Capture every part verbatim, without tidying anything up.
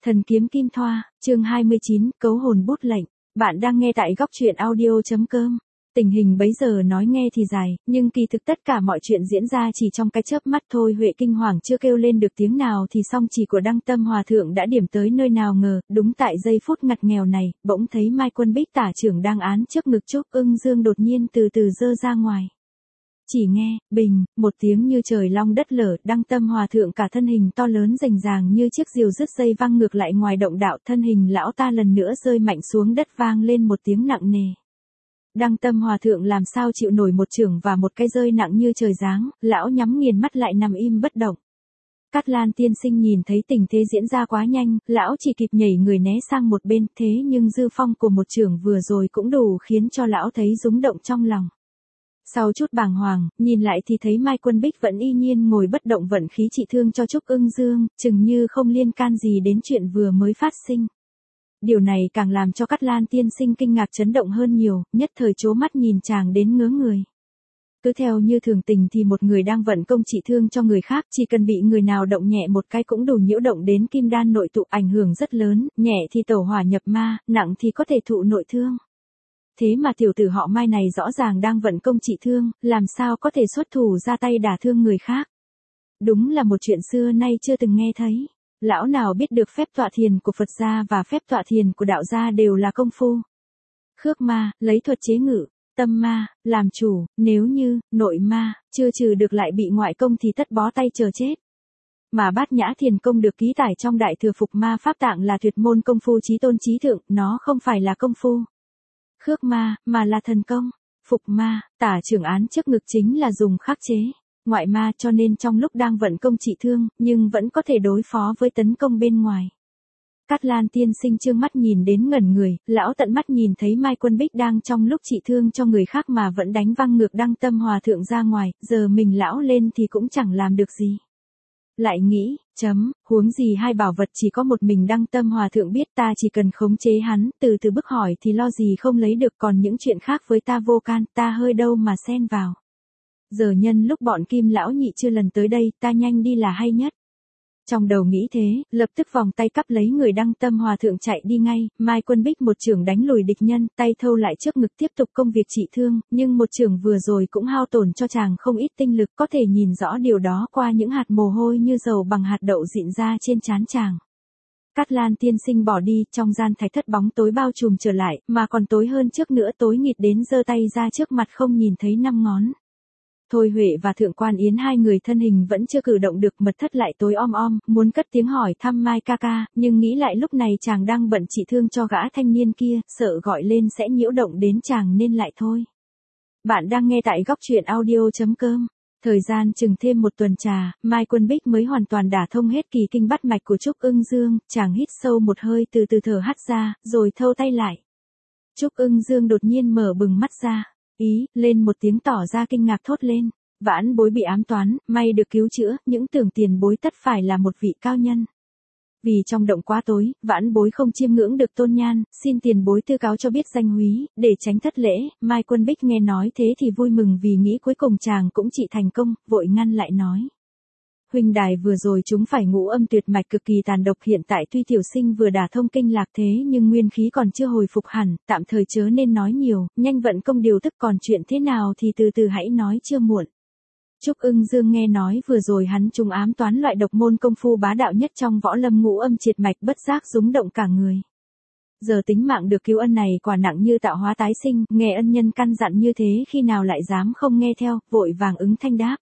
Thần kiếm kim thoa, chương hai mươi chín, cấu hồn bút lệnh. Bạn đang nghe tại góc truyện audio chấm com. Tình hình bấy giờ nói nghe thì dài, nhưng kỳ thực tất cả mọi chuyện diễn ra chỉ trong cái chớp mắt thôi. Huệ kinh hoàng chưa kêu lên được tiếng nào thì song chỉ của Đăng Tâm Hòa Thượng đã điểm tới nơi nào ngờ, đúng tại giây phút ngặt nghèo này, bỗng thấy Mai Quân Bích tả trưởng đang án trước ngực Trúc Ưng Dương đột nhiên từ từ giơ ra ngoài. Chỉ nghe, bình, một tiếng như trời long đất lở, Đăng Tâm Hòa Thượng cả thân hình to lớn rành ràng như chiếc diều dứt dây văng ngược lại ngoài động đạo, thân hình lão ta lần nữa rơi mạnh xuống đất vang lên một tiếng nặng nề. Đăng Tâm Hòa Thượng làm sao chịu nổi một chưởng và một cái rơi nặng như trời giáng, lão nhắm nghiền mắt lại nằm im bất động. Cát Lan tiên sinh nhìn thấy tình thế diễn ra quá nhanh, lão chỉ kịp nhảy người né sang một bên, thế nhưng dư phong của một chưởng vừa rồi cũng đủ khiến cho lão thấy rúng động trong lòng. Sau chút bàng hoàng, nhìn lại thì thấy Mai Quân Bích vẫn y nhiên ngồi bất động vận khí trị thương cho Trúc Ưng Dương, chừng như không liên can gì đến chuyện vừa mới phát sinh. Điều này càng làm cho Cát Lan tiên sinh kinh ngạc chấn động hơn nhiều, nhất thời trố mắt nhìn chàng đến ngớ người. Cứ theo như thường tình thì một người đang vận công trị thương cho người khác, chỉ cần bị người nào động nhẹ một cái cũng đủ nhiễu động đến kim đan nội tụ, ảnh hưởng rất lớn, nhẹ thì tẩu hỏa nhập ma, nặng thì có thể thụ nội thương. Thế mà tiểu tử họ Mai này rõ ràng đang vận công trị thương, làm sao có thể xuất thủ ra tay đả thương người khác. Đúng là một chuyện xưa nay chưa từng nghe thấy. Lão nào biết được phép tọa thiền của Phật gia và phép tọa thiền của đạo gia đều là công phu. Khước ma, lấy thuật chế ngự, tâm ma, làm chủ, nếu như, nội ma, chưa trừ được lại bị ngoại công thì tất bó tay chờ chết. Mà bát nhã thiền công được ký tải trong đại thừa phục ma pháp tạng là tuyệt môn công phu chí tôn chí thượng, nó không phải là công phu khước ma, mà là thần công. Phục ma, tả trưởng án trước ngực chính là dùng khắc chế ngoại ma, cho nên trong lúc đang vận công trị thương, nhưng vẫn có thể đối phó với tấn công bên ngoài. Cát Lan tiên sinh trương mắt nhìn đến ngẩn người, lão tận mắt nhìn thấy Mai Quân Bích đang trong lúc trị thương cho người khác mà vẫn đánh văng ngược Đăng Tâm Hòa Thượng ra ngoài, giờ mình lão lên thì cũng chẳng làm được gì. Lại nghĩ, chấm, huống gì hai bảo vật chỉ có một mình Đăng Tâm Hòa Thượng biết, ta chỉ cần khống chế hắn, từ từ bức hỏi thì lo gì không lấy được, còn những chuyện khác với ta vô can, ta hơi đâu mà xen vào. Giờ nhân lúc bọn Kim lão nhị chưa lần tới đây, ta nhanh đi là hay nhất. Trong đầu nghĩ thế, lập tức vòng tay cắp lấy người Đăng Tâm Hòa Thượng chạy đi ngay, Mai Quân Bích một chưởng đánh lùi địch nhân, tay thâu lại trước ngực tiếp tục công việc trị thương, nhưng một chưởng vừa rồi cũng hao tổn cho chàng không ít tinh lực, có thể nhìn rõ điều đó qua những hạt mồ hôi như dầu bằng hạt đậu rịn ra trên trán chàng. Cát Lan tiên sinh bỏ đi, trong gian thạch thất bóng tối bao trùm trở lại, mà còn tối hơn trước nữa, tối nghịt đến giơ tay ra trước mặt không nhìn thấy năm ngón. Thôi Huệ và Thượng Quan Yến hai người thân hình vẫn chưa cử động được, mật thất lại tối om om, muốn cất tiếng hỏi thăm Mai ca ca, nhưng nghĩ lại lúc này chàng đang bận trị thương cho gã thanh niên kia, sợ gọi lên sẽ nhiễu động đến chàng nên lại thôi. Bạn đang nghe tại góc truyện audio chấm com. Thời gian chừng thêm một tuần trà, Mai Quân Bích mới hoàn toàn đả thông hết kỳ kinh bát mạch của Trúc Ưng Dương, chàng hít sâu một hơi từ từ thở hắt ra, rồi thâu tay lại. Trúc Ưng Dương đột nhiên mở bừng mắt ra. Ý, lên một tiếng tỏ ra kinh ngạc thốt lên. Vãn bối bị ám toán, may được cứu chữa, những tưởng tiền bối tất phải là một vị cao nhân. Vì trong động quá tối, vãn bối không chiêm ngưỡng được tôn nhan, xin tiền bối tư cáo cho biết danh húy, để tránh thất lễ. Mai Quân Bích nghe nói thế thì vui mừng vì nghĩ cuối cùng chàng cũng trị thành công, vội ngăn lại nói. Huynh đài vừa rồi chúng phải ngũ âm tuyệt mạch cực kỳ tàn độc, hiện tại tuy tiểu sinh vừa đả thông kinh lạc thế nhưng nguyên khí còn chưa hồi phục hẳn, tạm thời chớ nên nói nhiều, nhanh vận công điều tức, còn chuyện thế nào thì từ từ hãy nói chưa muộn. Trúc Ưng Dương nghe nói vừa rồi hắn trùng ám toán loại độc môn công phu bá đạo nhất trong võ lâm ngũ âm triệt mạch, bất giác rúng động cả người. Giờ tính mạng được cứu ân này quả nặng như tạo hóa tái sinh, nghe ân nhân căn dặn như thế khi nào lại dám không nghe theo, vội vàng ứng thanh đáp.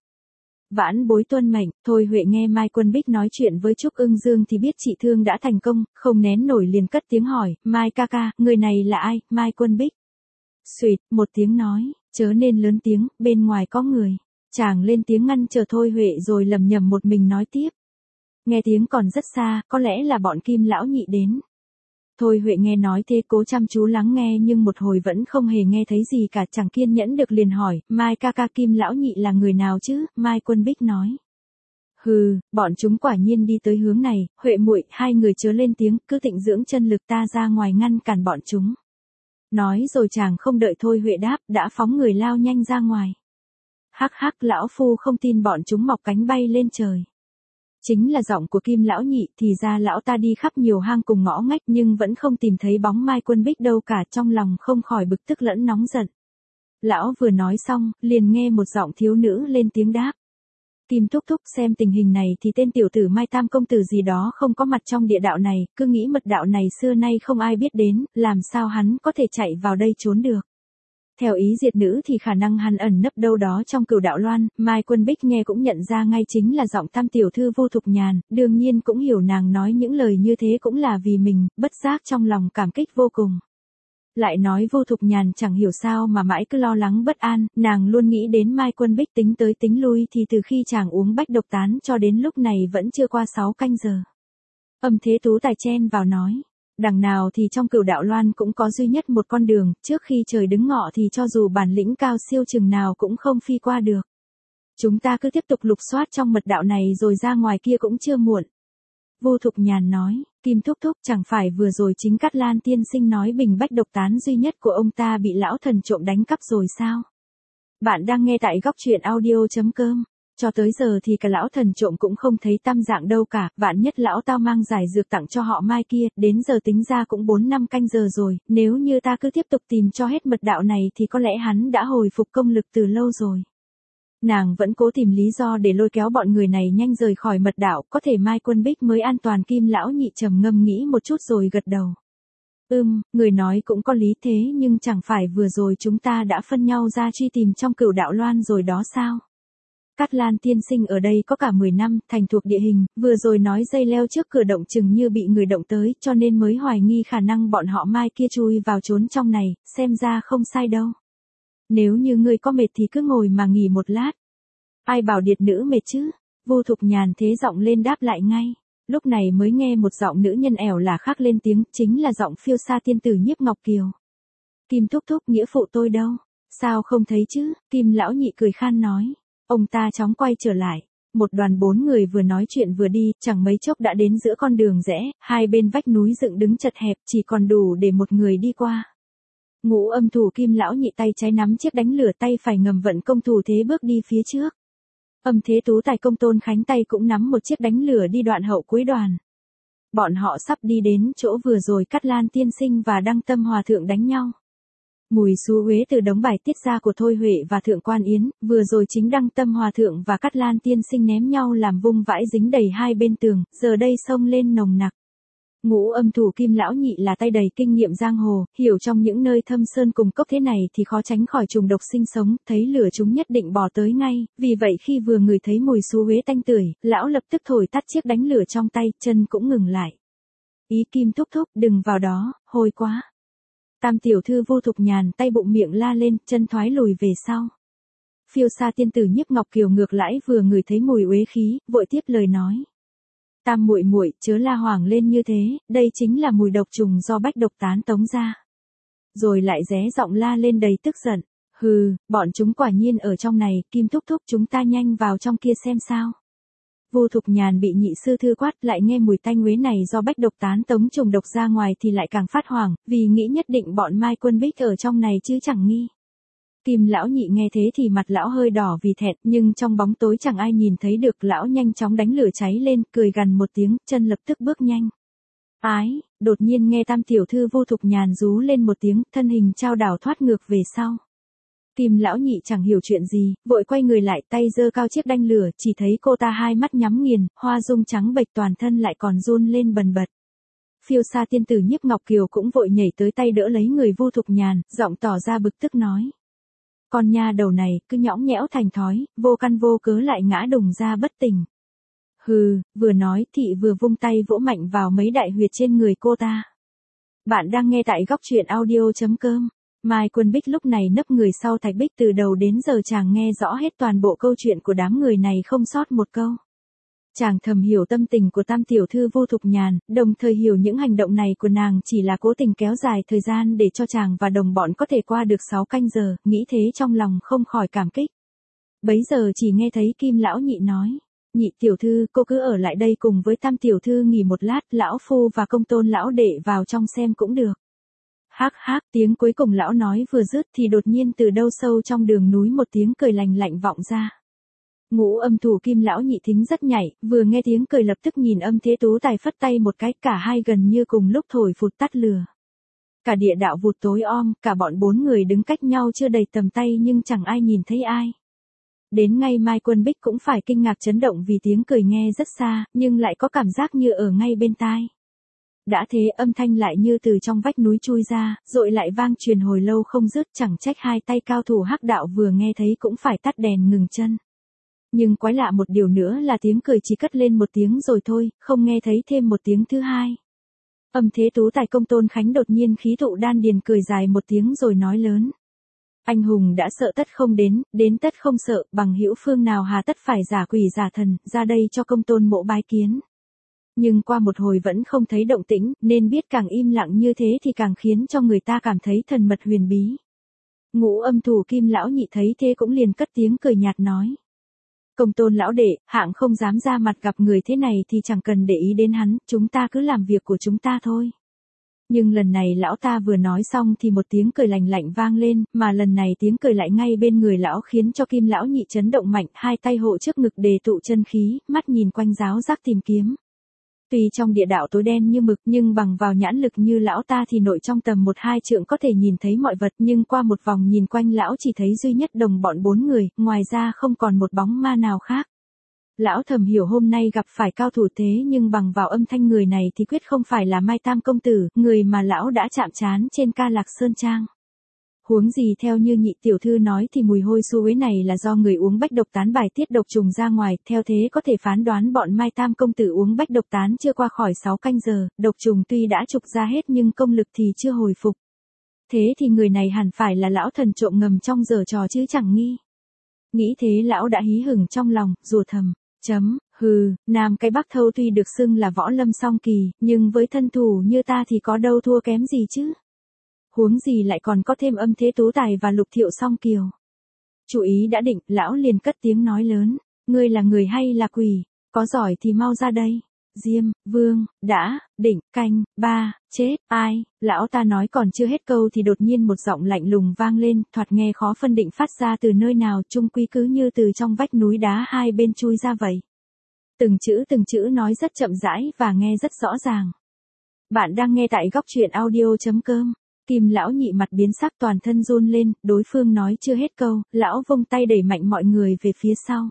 Vãn bối tuân mệnh. Thôi Huệ nghe Mai Quân Bích nói chuyện với Trúc Ưng Dương thì biết trị thương đã thành công, không nén nổi liền cất tiếng hỏi, Mai ca ca, người này là ai? Mai Quân Bích suýt một tiếng nói, chớ nên lớn tiếng, bên ngoài có người. Chàng lên tiếng ngăn chờ Thôi Huệ rồi lầm nhầm một mình nói tiếp. Nghe tiếng còn rất xa, có lẽ là bọn Kim lão nhị đến. Thôi Huệ nghe nói thế cố chăm chú lắng nghe nhưng một hồi vẫn không hề nghe thấy gì cả, chẳng kiên nhẫn được liền hỏi, Mai ca ca, Kim lão nhị là người nào chứ? Mai Quân Bích nói. Hừ, bọn chúng quả nhiên đi tới hướng này, Huệ muội, hai người chớ lên tiếng, cứ tịnh dưỡng chân lực, ta ra ngoài ngăn cản bọn chúng. Nói rồi chàng không đợi Thôi Huệ đáp, đã phóng người lao nhanh ra ngoài. Hắc hắc, lão phu không tin bọn chúng mọc cánh bay lên trời. Chính là giọng của Kim lão nhị, thì ra lão ta đi khắp nhiều hang cùng ngõ ngách nhưng vẫn không tìm thấy bóng Mai Quân Bích đâu cả, trong lòng không khỏi bực tức lẫn nóng giận. Lão vừa nói xong, liền nghe một giọng thiếu nữ lên tiếng đáp. Kim thúc thúc, xem tình hình này thì tên tiểu tử Mai Tam công tử gì đó không có mặt trong địa đạo này, cứ nghĩ mật đạo này xưa nay không ai biết đến, làm sao hắn có thể chạy vào đây trốn được. Theo ý diệt nữ thì khả năng hắn ẩn nấp đâu đó trong Cửu Đạo Loan. Mai Quân Bích nghe cũng nhận ra ngay chính là giọng Tam tiểu thư Vô Thục Nhàn, đương nhiên cũng hiểu nàng nói những lời như thế cũng là vì mình, bất giác trong lòng cảm kích vô cùng. Lại nói Vô Thục Nhàn chẳng hiểu sao mà mãi cứ lo lắng bất an, nàng luôn nghĩ đến Mai Quân Bích tính tới tính lui thì từ khi chàng uống bách độc tán cho đến lúc này vẫn chưa qua sáu canh giờ. Âm Thế Tú tài chen vào nói. Đằng nào thì trong Cửu Đạo Loan cũng có duy nhất một con đường, trước khi trời đứng ngọ thì cho dù bản lĩnh cao siêu chừng nào cũng không phi qua được. Chúng ta cứ tiếp tục lục soát trong mật đạo này rồi ra ngoài kia cũng chưa muộn. Vô Thục Nhàn nói, Kim thúc thúc, chẳng phải vừa rồi chính Cát Lan tiên sinh nói bình bách độc tán duy nhất của ông ta bị lão thần trộm đánh cắp rồi sao? Bạn đang nghe tại góc truyện audio chấm com. Cho tới giờ thì cả lão thần trộm cũng không thấy tăm dạng đâu cả, vạn nhất lão tao mang giải dược tặng cho họ Mai kia, đến giờ tính ra cũng bốn năm canh giờ rồi, nếu như ta cứ tiếp tục tìm cho hết mật đạo này thì có lẽ hắn đã hồi phục công lực từ lâu rồi. Nàng vẫn cố tìm lý do để lôi kéo bọn người này nhanh rời khỏi mật đạo, có thể Mai Quân Bích mới an toàn. Kim lão nhị trầm ngâm nghĩ một chút rồi gật đầu. Ừm, người nói cũng có lý thế nhưng chẳng phải vừa rồi chúng ta đã phân nhau ra truy tìm trong Cửu Đạo Loan rồi đó sao? Cát Lan tiên sinh ở đây có cả mười năm, thành thuộc địa hình, vừa rồi nói dây leo trước cửa động chừng như bị người động tới, cho nên mới hoài nghi khả năng bọn họ Mai kia chui vào trốn trong này, xem ra không sai đâu. Nếu như ngươi có mệt thì cứ ngồi mà nghỉ một lát. Ai bảo điệt nữ mệt chứ? Vô Thục Nhàn thế giọng lên đáp lại ngay. Lúc này mới nghe một giọng nữ nhân ẻo là khác lên tiếng, chính là giọng phiêu sa tiên tử Nhiếp Ngọc Kiều. Kim thúc thúc, nghĩa phụ tôi đâu? Sao không thấy chứ? Kim lão nhị cười khan nói. Ông ta chóng quay trở lại. Một đoàn bốn người vừa nói chuyện vừa đi, chẳng mấy chốc đã đến giữa con đường rẽ, hai bên vách núi dựng đứng chật hẹp, chỉ còn đủ để một người đi qua. Ngũ âm thủ Kim lão nhị tay trái nắm chiếc đánh lửa, tay phải ngầm vận công thủ thế bước đi phía trước. Âm Thế Tú tài công Tôn Khánh tay cũng nắm một chiếc đánh lửa đi đoạn hậu cuối đoàn. Bọn họ sắp đi đến chỗ vừa rồi Cát Lan tiên sinh và Đăng Tâm hòa thượng đánh nhau. Mùi xú uế từ đống bài tiết ra của Thôi Huệ và Thượng Quan Yến, vừa rồi chính Đăng Tâm hòa thượng và Cát Lan tiên sinh ném nhau làm vung vãi dính đầy hai bên tường, giờ đây xông lên nồng nặc. Ngũ âm thủ Kim lão nhị là tay đầy kinh nghiệm giang hồ, hiểu trong những nơi thâm sơn cùng cốc thế này thì khó tránh khỏi trùng độc sinh sống, thấy lửa chúng nhất định bỏ tới ngay, vì vậy khi vừa ngửi thấy mùi xú uế tanh tưởi, lão lập tức thổi tắt chiếc đánh lửa trong tay, chân cũng ngừng lại. Ý Kim thúc thúc, đừng vào đó, hôi quá. Tam tiểu thư Vô Thục Nhàn tay bụng miệng la lên, chân thoái lùi về sau. Phiêu sa tiên tử Nhiếp Ngọc Kiều ngược lại vừa ngửi thấy mùi uế khí, vội tiếp lời nói. Tam muội muội, chớ la hoảng lên như thế, đây chính là mùi độc trùng do bách độc tán tống ra. Rồi lại ré giọng la lên đầy tức giận. Hừ, bọn chúng quả nhiên ở trong này, Kim thúc thúc, chúng ta nhanh vào trong kia xem sao. Vô Thục Nhàn bị nhị sư thư quát, lại nghe mùi tanh uế này do bách độc tán tống trùng độc ra ngoài thì lại càng phát hoảng, vì nghĩ nhất định bọn Mai Quân Bích ở trong này chứ chẳng nghi. Kim lão nhị nghe thế thì mặt lão hơi đỏ vì thẹn, nhưng trong bóng tối chẳng ai nhìn thấy được, lão nhanh chóng đánh lửa cháy lên, cười gằn một tiếng, chân lập tức bước nhanh. Ái, đột nhiên nghe Tam tiểu thư Vô Thục Nhàn rú lên một tiếng, thân hình chao đảo thoát ngược về sau. Kim lão nhị chẳng hiểu chuyện gì, vội quay người lại, tay giơ cao chiếc đanh lửa, chỉ thấy cô ta hai mắt nhắm nghiền, hoa dung trắng bệch toàn thân lại còn run lên bần bật. Phiêu sa tiên tử Nhiếp Ngọc Kiều cũng vội nhảy tới tay đỡ lấy người Vô Thục Nhàn, giọng tỏ ra bực tức nói. Con nha đầu này, cứ nhõng nhẽo thành thói, vô căn vô cớ lại ngã đùng ra bất tỉnh. Hừ, vừa nói thị vừa vung tay vỗ mạnh vào mấy đại huyệt trên người cô ta. Bạn đang nghe tại góc truyện audio chấm com. Mai Quân Bích lúc này nấp người sau thạch bích, từ đầu đến giờ chàng nghe rõ hết toàn bộ câu chuyện của đám người này không sót một câu. Chàng thầm hiểu tâm tình của Tam tiểu thư Vô Thục Nhàn, đồng thời hiểu những hành động này của nàng chỉ là cố tình kéo dài thời gian để cho chàng và đồng bọn có thể qua được sáu canh giờ, nghĩ thế trong lòng không khỏi cảm kích. Bấy giờ chỉ nghe thấy Kim lão nhị nói, nhị tiểu thư, cô cứ ở lại đây cùng với Tam tiểu thư nghỉ một lát, lão phu và công tôn lão đệ vào trong xem cũng được. Hắc hắc, tiếng cuối cùng lão nói vừa dứt thì đột nhiên từ đâu sâu trong đường núi một tiếng cười lành lạnh vọng ra. Ngũ âm thủ Kim lão nhị thính rất nhạy, vừa nghe tiếng cười lập tức nhìn Âm Thế Tú Tài phất tay một cái, cả hai gần như cùng lúc thổi phụt tắt lửa. Cả địa đạo vụt tối om, cả bọn bốn người đứng cách nhau chưa đầy tầm tay nhưng chẳng ai nhìn thấy ai. Đến ngay Mai Quân Bích cũng phải kinh ngạc chấn động vì tiếng cười nghe rất xa, nhưng lại có cảm giác như ở ngay bên tai. Đã thế âm thanh lại như từ trong vách núi chui ra, rồi lại vang truyền hồi lâu không dứt, chẳng trách hai tay cao thủ hắc đạo vừa nghe thấy cũng phải tắt đèn ngừng chân. Nhưng quái lạ một điều nữa là tiếng cười chỉ cất lên một tiếng rồi thôi, không nghe thấy thêm một tiếng thứ hai. Âm Thế Tú Tài Công Tôn Khánh đột nhiên khí tụ đan điền cười dài một tiếng rồi nói lớn. Anh hùng đã sợ tất không đến, đến tất không sợ, bằng hữu phương nào hà tất phải giả quỷ giả thần, ra đây cho công tôn mộ bái kiến. Nhưng qua một hồi vẫn không thấy động tĩnh, nên biết càng im lặng như thế thì càng khiến cho người ta cảm thấy thần mật huyền bí. Ngũ âm thủ Kim lão nhị thấy thế cũng liền cất tiếng cười nhạt nói. Công tôn lão đệ, hạng không dám ra mặt gặp người thế này thì chẳng cần để ý đến hắn, chúng ta cứ làm việc của chúng ta thôi. Nhưng lần này lão ta vừa nói xong thì một tiếng cười lành lạnh vang lên, mà lần này tiếng cười lại ngay bên người lão khiến cho Kim lão nhị chấn động mạnh, hai tay hộ trước ngực đề tụ chân khí, mắt nhìn quanh giáo giác tìm kiếm. Tuy trong địa đạo tối đen như mực nhưng bằng vào nhãn lực như lão ta thì nội trong tầm một hai trượng có thể nhìn thấy mọi vật, nhưng qua một vòng nhìn quanh lão chỉ thấy duy nhất đồng bọn bốn người, ngoài ra không còn một bóng ma nào khác. Lão thầm hiểu hôm nay gặp phải cao thủ thế nhưng bằng vào âm thanh người này thì quyết không phải là Mai Tam công tử, người mà lão đã chạm trán trên Ca Lạc Sơn Trang. Huống gì theo như nhị tiểu thư nói thì mùi hôi suối này là do người uống bách độc tán bài tiết độc trùng ra ngoài, theo thế có thể phán đoán bọn Mai Tam công tử uống bách độc tán chưa qua khỏi sáu canh giờ, độc trùng tuy đã trục ra hết nhưng công lực thì chưa hồi phục. Thế thì người này hẳn phải là lão thần trộm ngầm trong giở trò chứ chẳng nghi. Nghĩ thế lão đã hí hửng trong lòng, rủa thầm. Chấm, hừ, Nam cái Bắc Thâu tuy được xưng là võ lâm song kỳ, nhưng với thân thủ như ta thì có đâu thua kém gì chứ. Huống gì lại còn có thêm Âm Thế Tú Tài và Lục Thiệu song kiều. Chủ ý đã định, lão liền cất tiếng nói lớn, ngươi là người hay là quỷ, có giỏi thì mau ra đây. Diêm, Vương, đã, định, canh, ba, chết, ai, lão ta nói còn chưa hết câu thì đột nhiên một giọng lạnh lùng vang lên, thoạt nghe khó phân định phát ra từ nơi nào, chung quy cứ như từ trong vách núi đá hai bên chui ra vậy. Từng chữ từng chữ nói rất chậm rãi và nghe rất rõ ràng. Bạn đang nghe tại góc truyện audio chấm com. Kim lão nhị mặt biến sắc toàn thân run lên, đối phương nói chưa hết câu, lão vung tay đẩy mạnh mọi người về phía sau.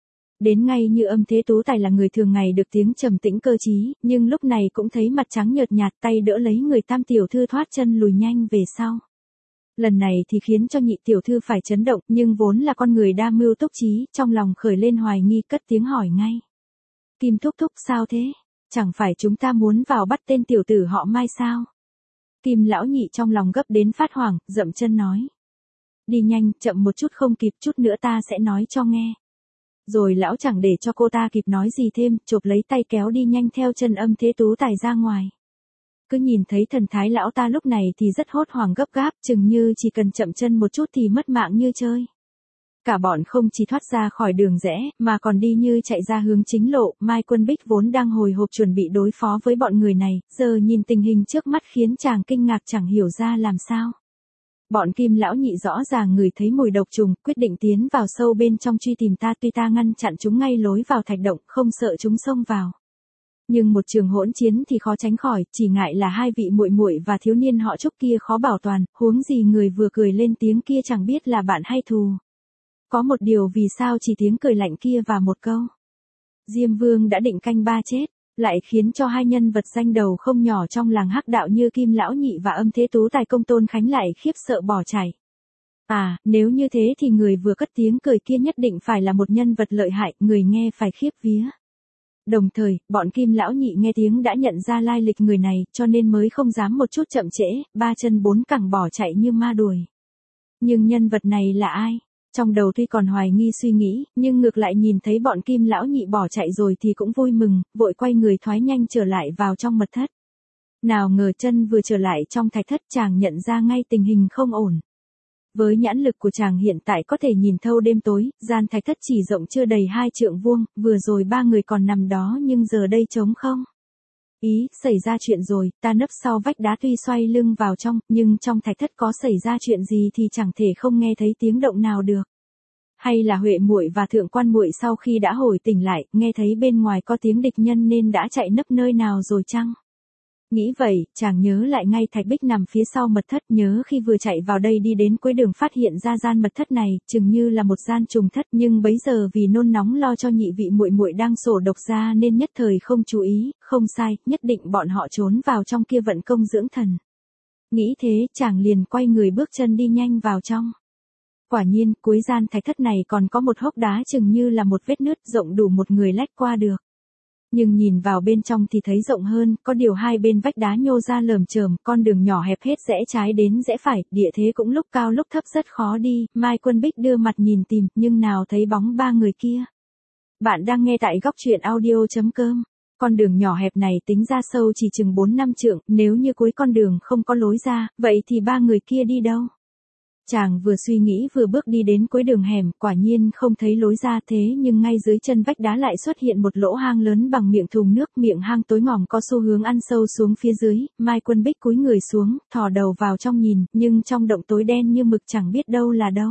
Đến ngay như Âm Thế Tú Tài là người thường ngày được tiếng trầm tĩnh cơ trí, nhưng lúc này cũng thấy mặt trắng nhợt nhạt, tay đỡ lấy người Tam tiểu thư thoát chân lùi nhanh về sau. Lần này thì khiến cho nhị tiểu thư phải chấn động, nhưng vốn là con người đa mưu túc trí, trong lòng khởi lên hoài nghi cất tiếng hỏi ngay. Kim thúc thúc sao thế? Chẳng phải chúng ta muốn vào bắt tên tiểu tử họ Mai sao? Kim lão nhị trong lòng gấp đến phát hoảng, dậm chân nói. Đi nhanh, chậm một chút không kịp, chút nữa ta sẽ nói cho nghe. Rồi lão chẳng để cho cô ta kịp nói gì thêm, chộp lấy tay kéo đi nhanh theo chân Âm Thế Tú Tài ra ngoài. Cứ nhìn thấy thần thái lão ta lúc này thì rất hốt hoảng gấp gáp, chừng như chỉ cần chậm chân một chút thì mất mạng như chơi. Cả bọn không chỉ thoát ra khỏi đường rẽ, mà còn đi như chạy ra hướng chính lộ, Mai Quân Bích vốn đang hồi hộp chuẩn bị đối phó với bọn người này, giờ nhìn tình hình trước mắt khiến chàng kinh ngạc chẳng hiểu ra làm sao. Bọn Kim lão nhị rõ ràng ngửi thấy mùi độc trùng, quyết định tiến vào sâu bên trong truy tìm ta, tuy ta ngăn chặn chúng ngay lối vào thạch động, không sợ chúng xông vào. Nhưng một trường hỗn chiến thì khó tránh khỏi, chỉ ngại là hai vị muội muội và thiếu niên họ Trúc kia khó bảo toàn, huống gì người vừa cười lên tiếng kia chẳng biết là bạn hay thù. Có một điều vì sao chỉ tiếng cười lạnh kia và một câu. Diêm Vương đã định canh ba chết, lại khiến cho hai nhân vật danh đầu không nhỏ trong làng hắc đạo như Kim lão nhị và Âm Thế Tú Tài Công Tôn Khánh lại khiếp sợ bỏ chạy. À, nếu như thế thì người vừa cất tiếng cười kia nhất định phải là một nhân vật lợi hại, người nghe phải khiếp vía. Đồng thời, bọn Kim lão nhị nghe tiếng đã nhận ra lai lịch người này, cho nên mới không dám một chút chậm trễ, ba chân bốn cẳng bỏ chạy như ma đuổi. Nhưng nhân vật này là ai? Trong đầu tuy còn hoài nghi suy nghĩ, nhưng ngược lại nhìn thấy bọn Kim lão nhị bỏ chạy rồi thì cũng vui mừng, vội quay người thoái nhanh trở lại vào trong mật thất. Nào ngờ chân vừa trở lại trong thạch thất chàng nhận ra ngay tình hình không ổn. Với nhãn lực của chàng hiện tại có thể nhìn thâu đêm tối, gian thạch thất chỉ rộng chưa đầy hai trượng vuông, vừa rồi ba người còn nằm đó nhưng giờ đây trống không. Ý, xảy ra chuyện rồi, ta nấp sau vách đá tuy xoay lưng vào trong, nhưng trong thạch thất có xảy ra chuyện gì thì chẳng thể không nghe thấy tiếng động nào được. Hay là Huệ muội và Thượng Quan muội sau khi đã hồi tỉnh lại, nghe thấy bên ngoài có tiếng địch nhân nên đã chạy nấp nơi nào rồi chăng? Nghĩ vậy, chàng nhớ lại ngay Thạch Bích nằm phía sau mật thất, nhớ khi vừa chạy vào đây đi đến cuối đường phát hiện ra gian mật thất này, chừng như là một gian trùng thất, nhưng bấy giờ vì nôn nóng lo cho nhị vị muội muội đang sổ độc ra nên nhất thời không chú ý, không sai, nhất định bọn họ trốn vào trong kia vận công dưỡng thần. Nghĩ thế, chàng liền quay người bước chân đi nhanh vào trong. Quả nhiên, cuối gian thạch thất này còn có một hốc đá chừng như là một vết nứt rộng đủ một người lách qua được. Nhưng nhìn vào bên trong thì thấy rộng hơn, có điều hai bên vách đá nhô ra lởm chởm, con đường nhỏ hẹp hết rẽ trái đến rẽ phải, địa thế cũng lúc cao lúc thấp rất khó đi, Mai Quân Bích đưa mặt nhìn tìm, nhưng nào thấy bóng ba người kia. Bạn đang nghe tại góc truyện audio.com. Con đường nhỏ hẹp này tính ra sâu chỉ chừng bốn năm trượng, nếu như cuối con đường không có lối ra, vậy thì ba người kia đi đâu? Chàng vừa suy nghĩ vừa bước đi đến cuối đường hẻm, quả nhiên không thấy lối ra, thế nhưng ngay dưới chân vách đá lại xuất hiện một lỗ hang lớn bằng miệng thùng nước, miệng hang tối ngòm có xu hướng ăn sâu xuống phía dưới, Mai Quân Bích cúi người xuống, thò đầu vào trong nhìn, nhưng trong động tối đen như mực chẳng biết đâu là đâu.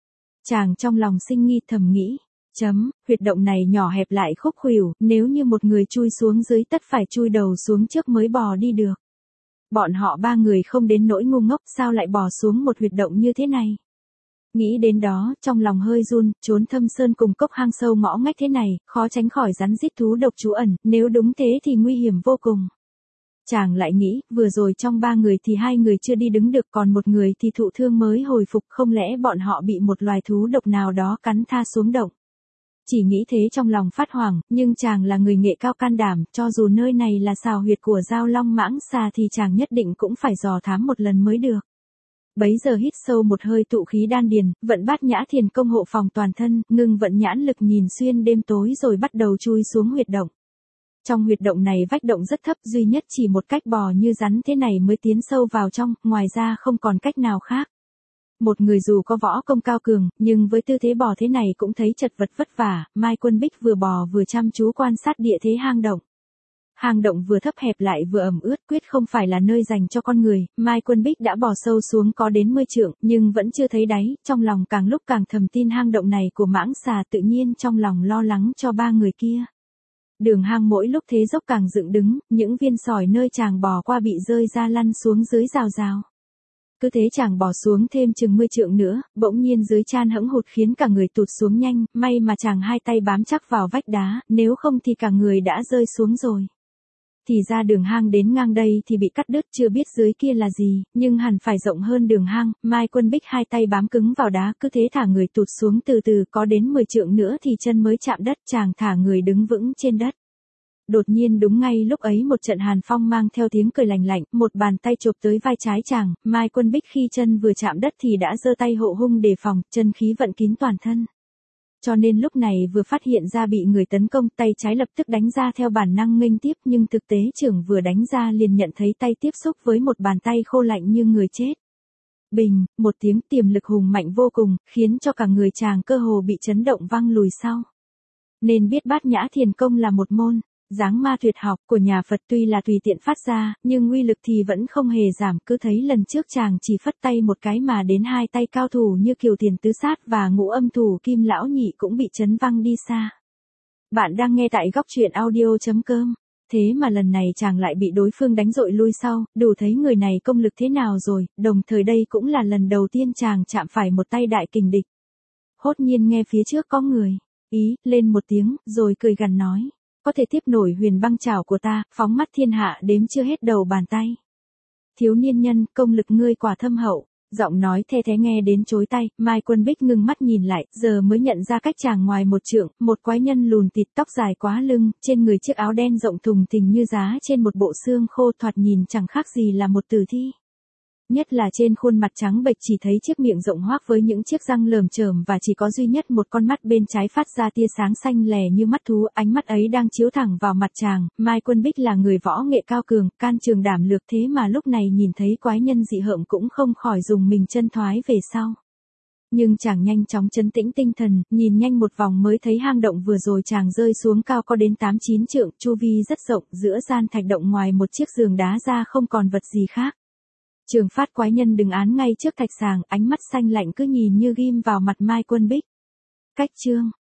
Chàng trong lòng sinh nghi thầm nghĩ, chấm, huyệt động này nhỏ hẹp lại khúc khuỷu, nếu như một người chui xuống dưới tất phải chui đầu xuống trước mới bò đi được. Bọn họ ba người không đến nỗi ngu ngốc, sao lại bò xuống một huyệt động như thế này. Nghĩ đến đó, trong lòng hơi run, trốn thâm sơn cùng cốc hang sâu ngõ ngách thế này, khó tránh khỏi rắn rít thú độc trú ẩn, nếu đúng thế thì nguy hiểm vô cùng. Chàng lại nghĩ, vừa rồi trong ba người thì hai người chưa đi đứng được, còn một người thì thụ thương mới hồi phục, không lẽ bọn họ bị một loài thú độc nào đó cắn tha xuống động. Chỉ nghĩ thế trong lòng phát hoảng, nhưng chàng là người nghệ cao can đảm, cho dù nơi này là sào huyệt của Dao Long Mãng Xà thì chàng nhất định cũng phải dò thám một lần mới được. Bấy giờ hít sâu một hơi tụ khí đan điền, vận bát nhã thiền công hộ phòng toàn thân, ngưng vận nhãn lực nhìn xuyên đêm tối rồi bắt đầu chui xuống huyệt động. Trong huyệt động này vách động rất thấp, duy nhất chỉ một cách bò như rắn thế này mới tiến sâu vào trong, ngoài ra không còn cách nào khác. Một người dù có võ công cao cường, nhưng với tư thế bò thế này cũng thấy chật vật vất vả, Mai Quân Bích vừa bò vừa chăm chú quan sát địa thế hang động. Hang động vừa thấp hẹp lại vừa ẩm ướt, quyết không phải là nơi dành cho con người, Mai Quân Bích đã bò sâu xuống có đến mười trượng, nhưng vẫn chưa thấy đáy, trong lòng càng lúc càng thầm tin hang động này của Mãng Xà, tự nhiên trong lòng lo lắng cho ba người kia. Đường hang mỗi lúc thế dốc càng dựng đứng, những viên sỏi nơi chàng bò qua bị rơi ra lăn xuống dưới rào rào. Cứ thế chàng bò xuống thêm chừng mười trượng nữa, bỗng nhiên dưới chan hẫng hụt khiến cả người tụt xuống nhanh, may mà chàng hai tay bám chắc vào vách đá, nếu không thì cả người đã rơi xuống rồi. Thì ra đường hang đến ngang đây thì bị cắt đứt, chưa biết dưới kia là gì, nhưng hẳn phải rộng hơn đường hang, Mai Quân Bích hai tay bám cứng vào đá, cứ thế thả người tụt xuống từ từ, có đến mười trượng nữa thì chân mới chạm đất, chàng thả người đứng vững trên đất. Đột nhiên đúng ngay lúc ấy một trận hàn phong mang theo tiếng cười lành lạnh, một bàn tay chộp tới vai trái chàng, Mai Quân Bích khi chân vừa chạm đất thì đã giơ tay hộ hung đề phòng, chân khí vận kín toàn thân. Cho nên lúc này vừa phát hiện ra bị người tấn công, tay trái lập tức đánh ra theo bản năng nghênh tiếp, nhưng thực tế trưởng vừa đánh ra liền nhận thấy tay tiếp xúc với một bàn tay khô lạnh như người chết. Bình, một tiếng tiềm lực hùng mạnh vô cùng, khiến cho cả người chàng cơ hồ bị chấn động văng lùi sau. Nên biết bát nhã thiền công là một môn giáng ma tuyệt học của nhà Phật, tuy là tùy tiện phát ra, nhưng uy lực thì vẫn không hề giảm, cứ thấy lần trước chàng chỉ phất tay một cái mà đến hai tay cao thủ như Kiều Tiền Tứ Sát và Ngũ Âm Thủ Kim Lão Nhị cũng bị chấn văng đi xa. Bạn đang nghe tại góc truyện audio.com. Thế mà lần này chàng lại bị đối phương đánh dội lui sau, đủ thấy người này công lực thế nào rồi, đồng thời đây cũng là lần đầu tiên chàng chạm phải một tay đại kình địch. Hốt nhiên nghe phía trước có người, ý, lên một tiếng, rồi cười gằn nói. Có thể tiếp nổi huyền băng chảo của ta, phóng mắt thiên hạ đếm chưa hết đầu bàn tay. Thiếu niên nhân, công lực ngươi quả thâm hậu. Giọng nói the thế nghe đến chối tay, Mai Quân Bích ngưng mắt nhìn lại, giờ mới nhận ra cách chàng ngoài một trượng, một quái nhân lùn tịt tóc dài quá lưng, trên người chiếc áo đen rộng thùng thình như giá trên một bộ xương khô, thoạt nhìn chẳng khác gì là một tử thi. Nhất là trên khuôn mặt trắng bệch chỉ thấy chiếc miệng rộng hoác với những chiếc răng lởm chởm và chỉ có duy nhất một con mắt bên trái phát ra tia sáng xanh lè như mắt thú, ánh mắt ấy đang chiếu thẳng vào mặt chàng. Mai Quân Bích là người võ nghệ cao cường, can trường đảm lược, thế mà lúc này nhìn thấy quái nhân dị hợm cũng không khỏi dùng mình chân thoái về sau. Nhưng chàng nhanh chóng trấn tĩnh tinh thần, nhìn nhanh một vòng mới thấy hang động vừa rồi chàng rơi xuống cao có đến tám chín trượng, chu vi rất rộng, giữa gian thạch động ngoài một chiếc giường đá ra không còn vật gì khác. Trường Phát quái nhân đứng án ngay trước thạch sàng, ánh mắt xanh lạnh cứ nhìn như ghim vào mặt Mai Quân Bích. Cách chương